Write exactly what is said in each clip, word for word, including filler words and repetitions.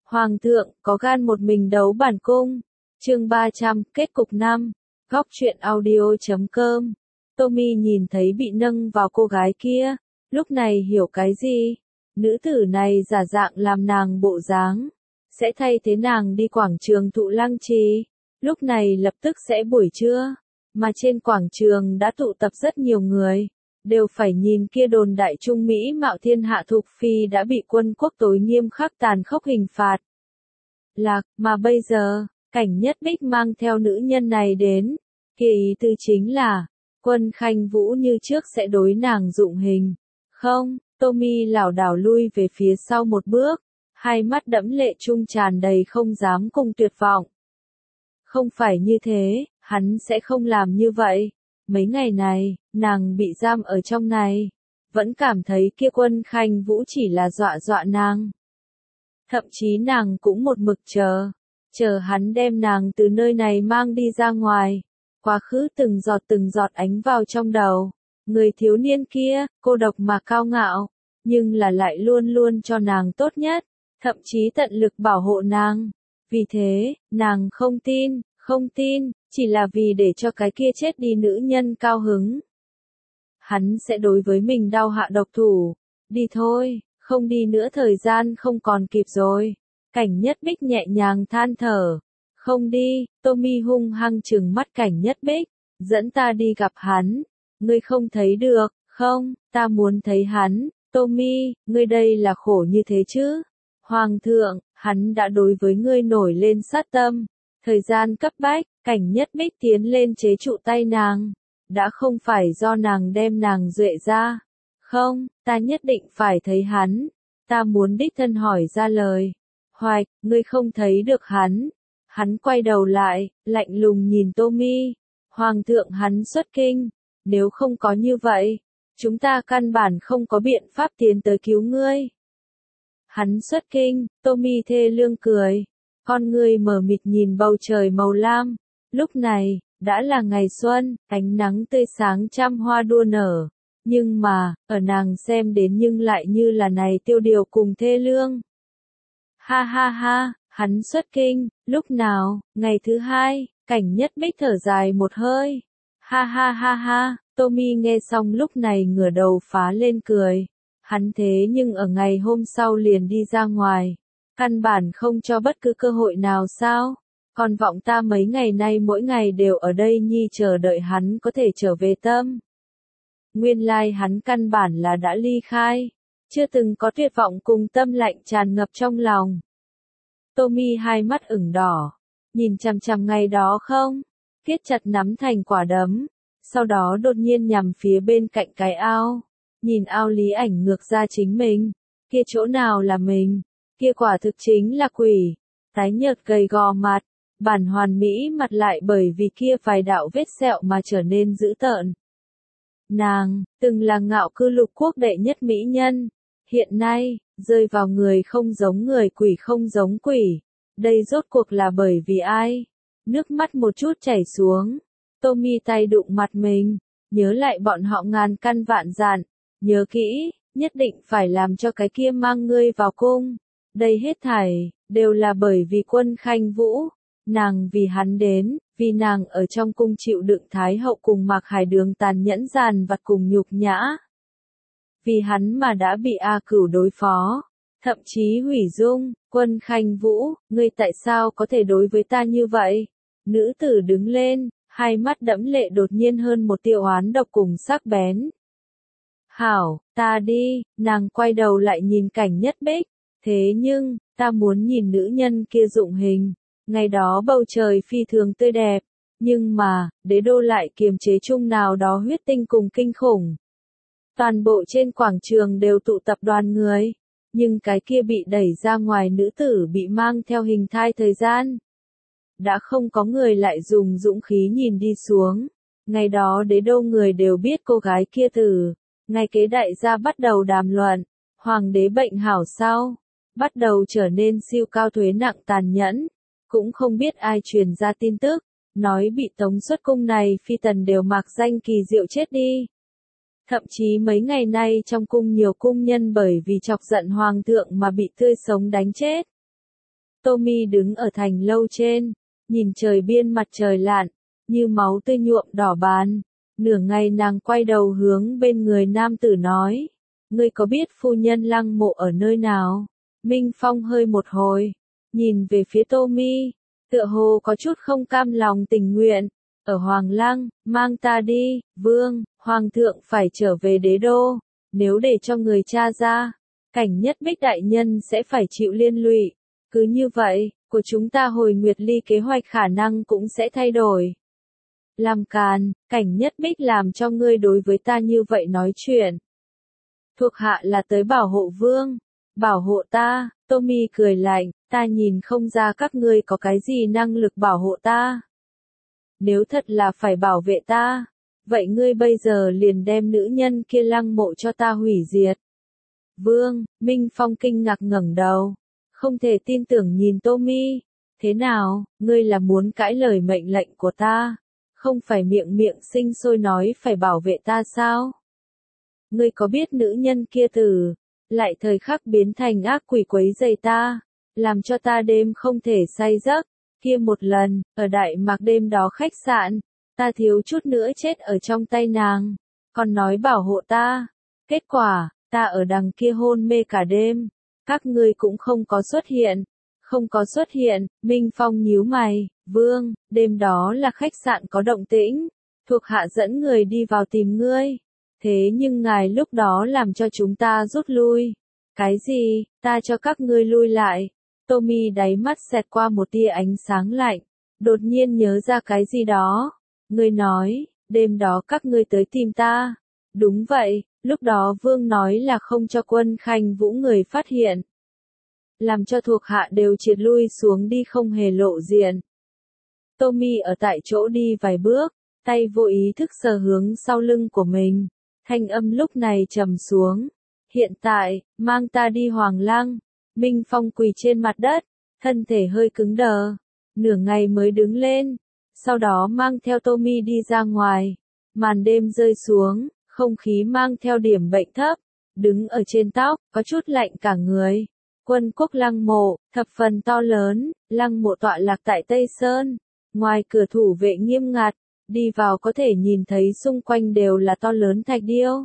Hoàng thượng, có gan một mình đấu bản cung. Chương ba trăm, kết cục năm. Góc truyện audio chấm com. Tommy nhìn thấy bị nâng vào cô gái kia, lúc này hiểu cái gì? Nữ tử này giả dạng làm nàng bộ dáng, sẽ thay thế nàng đi quảng trường Thụ Lăng Trì. Lúc này lập tức sẽ buổi trưa, mà trên quảng trường đã tụ tập rất nhiều người, đều phải nhìn kia đồn đại trung Mỹ mạo thiên hạ Thục Phi đã bị quân quốc tối nghiêm khắc tàn khốc hình phạt. Lạc, mà bây giờ, Cảnh Nhất Bích mang theo nữ nhân này đến, kia ý tư chính là, Quân Khanh Vũ như trước sẽ đối nàng dụng hình. Không, Tommy lảo đảo lui về phía sau một bước, hai mắt đẫm lệ trung tràn đầy không dám cùng tuyệt vọng. Không phải như thế, hắn sẽ không làm như vậy. Mấy ngày này, nàng bị giam ở trong này, vẫn cảm thấy kia Quân Khanh Vũ chỉ là dọa dọa nàng. Thậm chí nàng cũng một mực chờ, chờ hắn đem nàng từ nơi này mang đi ra ngoài. Quá khứ từng giọt từng giọt ánh vào trong đầu. Người thiếu niên kia, cô độc mà cao ngạo, nhưng là lại luôn luôn cho nàng tốt nhất, thậm chí tận lực bảo hộ nàng. Vì thế, nàng không tin, không tin, chỉ là vì để cho cái kia chết đi nữ nhân cao hứng. Hắn sẽ đối với mình đau hạ độc thủ. Đi thôi, không đi nữa thời gian không còn kịp rồi. Cảnh Nhất Bích nhẹ nhàng than thở. Không đi, Tommy hung hăng trừng mắt Cảnh Nhất Bích. Dẫn ta đi gặp hắn. Ngươi không thấy được, không, ta muốn thấy hắn. Tommy, ngươi đây là khổ như thế chứ? Hoàng thượng, hắn đã đối với ngươi nổi lên sát tâm. Thời gian cấp bách, Cảnh Nhất Bích tiến lên chế trụ tay nàng. Đã không phải do nàng đem nàng duệ ra. Không, ta nhất định phải thấy hắn. Ta muốn đích thân hỏi ra lời. Hoạch, ngươi không thấy được hắn. Hắn quay đầu lại, lạnh lùng nhìn Tommy. Hoàng thượng hắn xuất kinh. Nếu không có như vậy, chúng ta căn bản không có biện pháp tiến tới cứu ngươi. Hắn xuất kinh, Tommy thê lương cười. Con ngươi mờ mịt nhìn bầu trời màu lam. Lúc này, đã là ngày xuân, ánh nắng tươi sáng trăm hoa đua nở. Nhưng mà, ở nàng xem đến nhưng lại như là này tiêu điều cùng thê lương. Ha ha ha, hắn xuất kinh, lúc nào, ngày thứ hai, Cảnh Nhất Bích thở dài một hơi. Ha ha ha ha, Tommy nghe xong lúc này ngửa đầu phá lên cười. Hắn thế nhưng ở ngày hôm sau liền đi ra ngoài. Căn bản không cho bất cứ cơ hội nào sao? Còn vọng ta mấy ngày nay mỗi ngày đều ở đây nhi chờ đợi hắn có thể trở về tâm. Nguyên lai hắn căn bản là đã ly khai. Chưa từng có tuyệt vọng cùng tâm lạnh tràn ngập trong lòng. Tommy hai mắt ửng đỏ. Nhìn chằm chằm ngày đó không? Kết chặt nắm thành quả đấm. Sau đó đột nhiên nhằm phía bên cạnh cái ao. Nhìn ao lý ảnh ngược ra chính mình. Kia chỗ nào là mình? Kia quả thực chính là quỷ. Tái nhợt gầy gò mặt. Bản hoàn mỹ mặt lại bởi vì kia vài đạo vết sẹo mà trở nên dữ tợn. Nàng, từng là ngạo cư lục quốc đệ nhất mỹ nhân. Hiện nay, rơi vào người không giống người quỷ không giống quỷ. Đây rốt cuộc là bởi vì ai? Nước mắt một chút chảy xuống. Tommy tay đụng mặt mình. Nhớ lại bọn họ ngàn căn vạn dặn. Nhớ kỹ, nhất định phải làm cho cái kia mang ngươi vào cung. Đây hết thảy, đều là bởi vì Quân Khanh Vũ. Nàng vì hắn đến, vì nàng ở trong cung chịu đựng Thái hậu cùng Mạc Hải Đường tàn nhẫn giàn vặt cùng nhục nhã. Vì hắn mà đã bị A Cửu đối phó, thậm chí hủy dung. Quân Khanh Vũ, ngươi tại sao có thể đối với ta như vậy? Nữ tử đứng lên, hai mắt đẫm lệ đột nhiên hơn một tia oán độc cùng sắc bén. Hảo, ta đi, nàng quay đầu lại nhìn Cảnh Nhất Bích. Thế nhưng, ta muốn nhìn nữ nhân kia dụng hình. Ngày đó bầu trời phi thường tươi đẹp, nhưng mà, đế đô lại kiềm chế chung nào đó huyết tinh cùng kinh khủng. Toàn bộ trên quảng trường đều tụ tập đoàn người, nhưng cái kia bị đẩy ra ngoài nữ tử bị mang theo hình thai thời gian. Đã không có người lại dùng dũng khí nhìn đi xuống. Ngày đó đế đô người đều biết cô gái kia từ. Ngày kế đại gia bắt đầu đàm luận, hoàng đế bệnh hảo sao, bắt đầu trở nên siêu cao thuế nặng tàn nhẫn. Cũng không biết ai truyền ra tin tức, nói bị tống xuất cung này phi tần đều mạc danh kỳ diệu chết đi. Thậm chí mấy ngày nay trong cung nhiều cung nhân bởi vì chọc giận hoàng thượng mà bị tươi sống đánh chết. Tommy đứng ở thành lâu trên, nhìn trời biên mặt trời lặn, như máu tươi nhuộm đỏ bàn. Nửa ngày nàng quay đầu hướng bên người nam tử nói, ngươi có biết phu nhân Lăng Mộ ở nơi nào? Minh Phong hơi một hồi, nhìn về phía Tommy, tựa hồ có chút không cam lòng tình nguyện. Ở Hoàng Lăng, mang ta đi, vương, hoàng thượng phải trở về đế đô, nếu để cho người cha ra, Cảnh Nhất Bích đại nhân sẽ phải chịu liên lụy. Cứ như vậy, của chúng ta hồi Nguyệt Ly kế hoạch khả năng cũng sẽ thay đổi. Làm càn, Cảnh Nhất Bích làm cho ngươi đối với ta như vậy nói chuyện. Thuộc hạ là tới bảo hộ vương, bảo hộ ta. Tommy cười lạnh, ta nhìn không ra các ngươi có cái gì năng lực bảo hộ ta. Nếu thật là phải bảo vệ ta, vậy ngươi bây giờ liền đem nữ nhân kia Lăng Mộ cho ta hủy diệt. Vương, Minh Phong kinh ngạc ngẩng đầu, không thể tin tưởng nhìn Tommy. Thế nào, ngươi là muốn cãi lời mệnh lệnh của ta? Không phải miệng miệng sinh sôi nói phải bảo vệ ta sao? Ngươi có biết nữ nhân kia từ, lại thời khắc biến thành ác quỷ quấy rầy ta, làm cho ta đêm không thể say giấc. Kia một lần, ở Đại Mạc đêm đó khách sạn, ta thiếu chút nữa chết ở trong tay nàng, còn nói bảo hộ ta. Kết quả, ta ở đằng kia hôn mê cả đêm, các ngươi cũng không có xuất hiện. Không có xuất hiện, Minh Phong nhíu mày, vương, đêm đó là khách sạn có động tĩnh, thuộc hạ dẫn người đi vào tìm ngươi. Thế nhưng ngài lúc đó làm cho chúng ta rút lui. Cái gì, ta cho các ngươi lui lại? Tommy đáy mắt xẹt qua một tia ánh sáng lạnh, đột nhiên nhớ ra cái gì đó. Ngươi nói, đêm đó các ngươi tới tìm ta. Đúng vậy, lúc đó vương nói là không cho Quân Khanh Vũ người phát hiện. Làm cho thuộc hạ đều triệt lui xuống đi không hề lộ diện. Tommy ở tại chỗ đi vài bước, tay vô ý thức sờ hướng sau lưng của mình. Thanh âm lúc này trầm xuống. Hiện tại, mang ta đi Hoàng Lăng. Minh Phong quỳ trên mặt đất, thân thể hơi cứng đờ. Nửa ngày mới đứng lên. Sau đó mang theo Tommy đi ra ngoài. Màn đêm rơi xuống, không khí mang theo điểm bệnh thấp. Đứng ở trên tóc, có chút lạnh cả người. Quân quốc Lăng Mộ, thập phần to lớn, Lăng Mộ tọa lạc tại Tây Sơn. Ngoài cửa thủ vệ nghiêm ngặt, đi vào có thể nhìn thấy xung quanh đều là to lớn thạch điêu.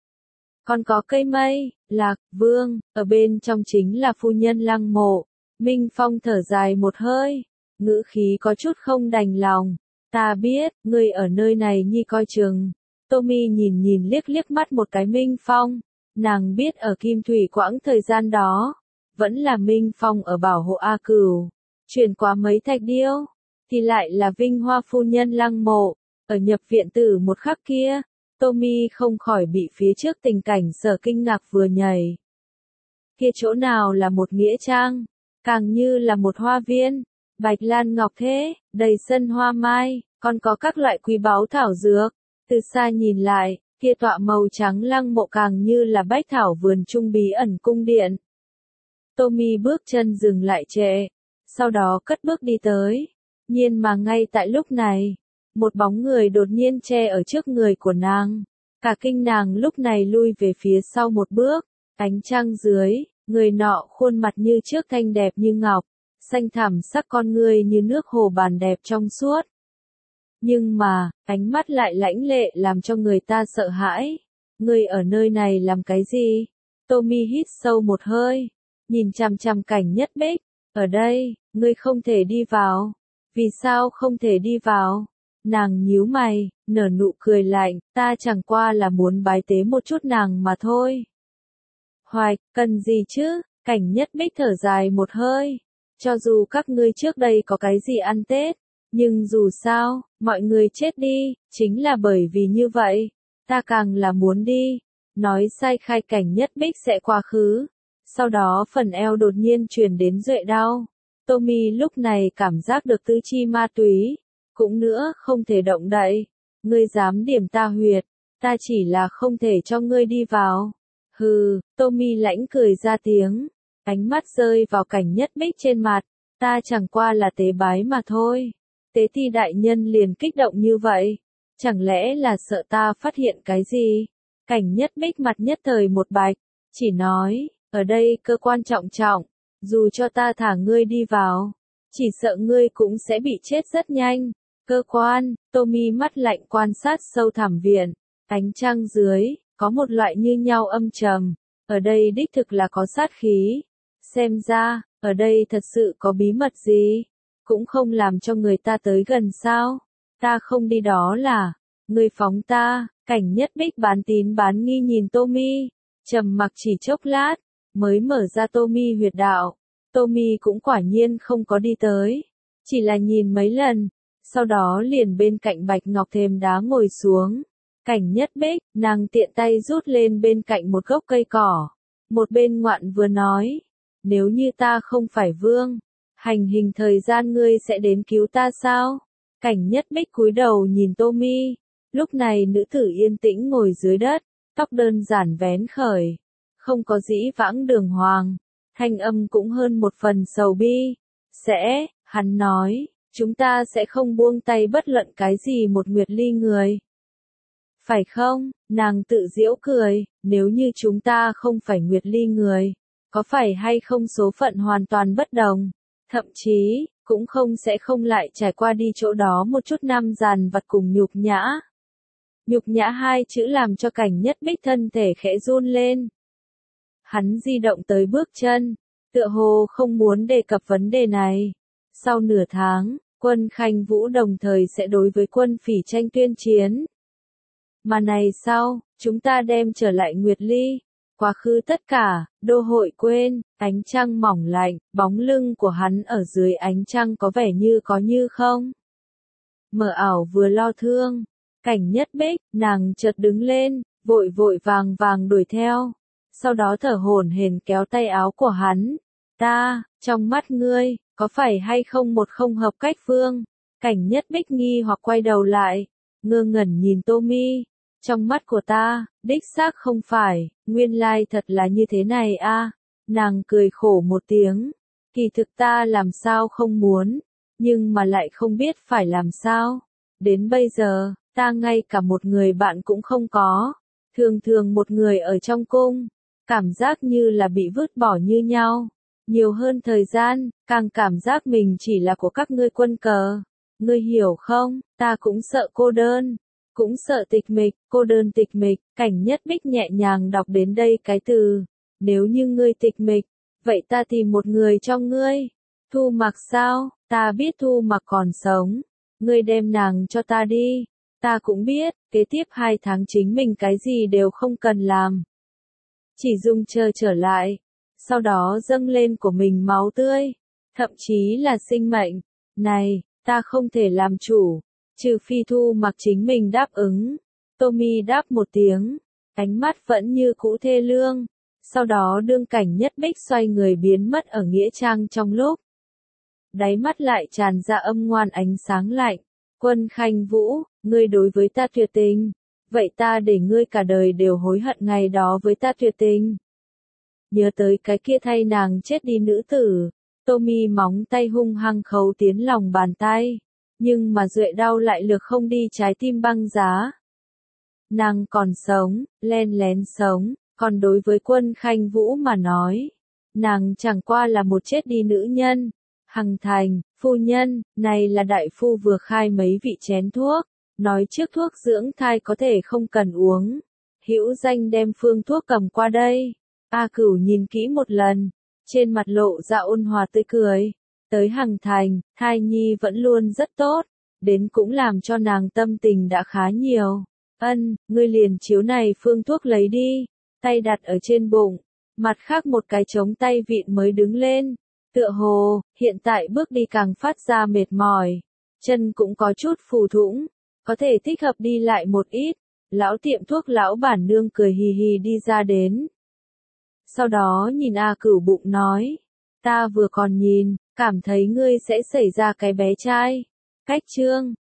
Còn có cây mây, lạc, vương, ở bên trong chính là phu nhân Lăng Mộ. Minh Phong thở dài một hơi, ngữ khí có chút không đành lòng. Ta biết, ngươi ở nơi này nhi coi chừng. Tommy nhìn nhìn liếc liếc mắt một cái Minh Phong. Nàng biết ở Kim Thủy quãng thời gian đó, vẫn là Minh Phong ở bảo hộ A Cửu. Chuyển qua mấy thạch điêu, thì lại là vinh hoa phu nhân Lăng Mộ. Ở nhập viện tử một khắc kia, Tommy không khỏi bị phía trước tình cảnh sở kinh ngạc vừa nhảy. Kia chỗ nào là một nghĩa trang, càng như là một hoa viên, bạch lan ngọc thế, đầy sân hoa mai, còn có các loại quý báu thảo dược. Từ xa nhìn lại, kia tọa màu trắng Lăng Mộ càng như là bách thảo vườn trung bí ẩn cung điện. Tommy bước chân dừng lại trệ, sau đó cất bước đi tới. Nhiên mà ngay tại lúc này, một bóng người đột nhiên che ở trước người của nàng. Cả kinh nàng lúc này lui về phía sau một bước, ánh trăng dưới, người nọ khuôn mặt như trước thanh đẹp như ngọc, xanh thẳm sắc con người như nước hồ bàn đẹp trong suốt. Nhưng mà, ánh mắt lại lãnh lệ làm cho người ta sợ hãi. Ngươi ở nơi này làm cái gì? Tommy hít sâu một hơi, nhìn chằm chằm Cảnh Nhất Bích. Ở đây, ngươi không thể đi vào. Vì sao không thể đi vào? Nàng nhíu mày, nở nụ cười lạnh, ta chẳng qua là muốn bái tế một chút nàng mà thôi. Hoài, cần gì chứ? Cảnh Nhất Bích thở dài một hơi. Cho dù các ngươi trước đây có cái gì ăn Tết, nhưng dù sao, mọi người chết đi, chính là bởi vì như vậy. Ta càng là muốn đi. Nói sai khai Cảnh Nhất Bích sẽ quá khứ. Sau đó phần eo đột nhiên truyền đến duệ đau. Tommy lúc này cảm giác được tứ chi ma túy. Cũng nữa, không thể động đậy. Ngươi dám điểm ta huyệt. Ta chỉ là không thể cho ngươi đi vào. Hừ, Tommy lãnh cười ra tiếng. Ánh mắt rơi vào Cảnh Nhất Bích trên mặt. Ta chẳng qua là tế bái mà thôi. Tế ti đại nhân liền kích động như vậy. Chẳng lẽ là sợ ta phát hiện cái gì? Cảnh Nhất Bích mặt nhất thời một bạch. Chỉ nói, ở đây cơ quan trọng trọng. dù cho ta thả ngươi đi vào, chỉ sợ ngươi cũng sẽ bị chết rất nhanh. Cơ quan, Tommy mắt lạnh quan sát sâu thẳm viện, ánh trăng dưới, có một loại như nhau âm trầm, ở đây đích thực là có sát khí. Xem ra, ở đây thật sự có bí mật gì, cũng không làm cho người ta tới gần sao. Ta không đi đó là, ngươi phóng ta. Cảnh Nhất Bích bán tín bán nghi nhìn Tommy, trầm mặc chỉ chốc lát, mới mở ra Tommy huyệt đạo. Tommy cũng quả nhiên không có đi tới, chỉ là nhìn mấy lần, sau đó liền bên cạnh bạch ngọc thềm đá ngồi xuống. Cảnh Nhất Bích, nàng tiện tay rút lên bên cạnh một gốc cây cỏ, một bên ngoạn vừa nói, nếu như ta không phải vương, hành hình thời gian ngươi sẽ đến cứu ta sao? Cảnh Nhất Bích cúi đầu nhìn Tommy, lúc này nữ tử yên tĩnh ngồi dưới đất, tóc đơn giản vén khởi, không có dĩ vãng đường hoàng, thanh âm cũng hơn một phần sầu bi. Sẽ, hắn nói, chúng ta sẽ không buông tay bất luận cái gì một Nguyệt Ly người. Phải không? Nàng tự giễu cười, nếu như chúng ta không phải Nguyệt Ly người, có phải hay không số phận hoàn toàn bất đồng, thậm chí, cũng không sẽ không lại trải qua đi chỗ đó một chút năm dằn vặt cùng nhục nhã. Nhục nhã hai chữ làm cho Cảnh Nhất Bích thân thể khẽ run lên. Hắn di động tới bước chân, tựa hồ không muốn đề cập vấn đề này. Sau nửa tháng, quân Khanh Vũ đồng thời sẽ đối với quân Phỉ Tranh tuyên chiến. Mà này sau, chúng ta đem trở lại Nguyệt Ly. Quá khứ tất cả, đô hội quên, ánh trăng mỏng lạnh, bóng lưng của hắn ở dưới ánh trăng có vẻ như có như không. Mờ ảo vừa lo thương, Cảnh Nhất Bích, nàng chợt đứng lên, vội vội vàng vàng đuổi theo, sau đó thở hổn hển kéo tay áo của hắn. Ta, trong mắt ngươi, có phải hay không một không hợp cách phương? Cảnh Nhất Bích nghi hoặc quay đầu lại, ngơ ngẩn nhìn Tommy. Trong mắt của ta, đích xác không phải, nguyên lai thật là như thế này a. À. Nàng cười khổ một tiếng, kỳ thực ta làm sao không muốn, nhưng mà lại không biết phải làm sao. Đến bây giờ, ta ngay cả một người bạn cũng không có, thường thường một người ở trong cung, cảm giác như là bị vứt bỏ như nhau. Nhiều hơn thời gian, càng cảm giác mình chỉ là của các ngươi quân cờ. Ngươi hiểu không, ta cũng sợ cô đơn. Cũng sợ tịch mịch, cô đơn tịch mịch. Cảnh Nhất Bích nhẹ nhàng đọc đến đây cái từ, nếu như ngươi tịch mịch, vậy ta tìm một người cho ngươi. Thu Mặc sao, ta biết Thu Mặc còn sống, ngươi đem nàng cho ta đi. Ta cũng biết, kế tiếp hai tháng chính mình cái gì đều không cần làm, chỉ dùng chờ trở lại, sau đó dâng lên của mình máu tươi, thậm chí là sinh mệnh. Này, ta không thể làm chủ, trừ phi Thu Mặc chính mình đáp ứng. Tommy đáp một tiếng, ánh mắt vẫn như cũ thê lương. Sau đó đương Cảnh Nhất Bích xoay người biến mất ở nghĩa trang trong lúc, đáy mắt lại tràn ra âm ngoan ánh sáng lạnh. Quân Khanh Vũ, ngươi đối với ta tuyệt tình, vậy ta để ngươi cả đời đều hối hận ngày đó với ta tuyệt tình. Nhớ tới cái kia thay nàng chết đi nữ tử, Tommy móng tay hung hăng khấu tiến lòng bàn tay, nhưng mà duệ đau lại lược không đi trái tim băng giá. Nàng còn sống, len lén sống, còn đối với Quân Khanh Vũ mà nói, nàng chẳng qua là một chết đi nữ nhân. Hằng Thành, phu nhân, này là đại phu vừa khai mấy vị chén thuốc, nói trước thuốc dưỡng thai có thể không cần uống. Hữu Danh đem phương thuốc cầm qua đây. A Cửu nhìn kỹ một lần, trên mặt lộ ra ôn hòa tươi cười. Tới Hằng Thành, thai nhi vẫn luôn rất tốt, đến cũng làm cho nàng tâm tình đã khá nhiều. Ân, ngươi liền chiếu này phương thuốc lấy đi, tay đặt ở trên bụng, mặt khác một cái chống tay vịn mới đứng lên. Tựa hồ, hiện tại bước đi càng phát ra mệt mỏi, chân cũng có chút phù thủng, có thể thích hợp đi lại một ít. Lão tiệm thuốc lão bản nương cười hì hì đi ra đến. Sau đó nhìn A Cửu bụng nói, ta vừa còn nhìn, cảm thấy ngươi sẽ xảy ra cái bé trai. Cách chương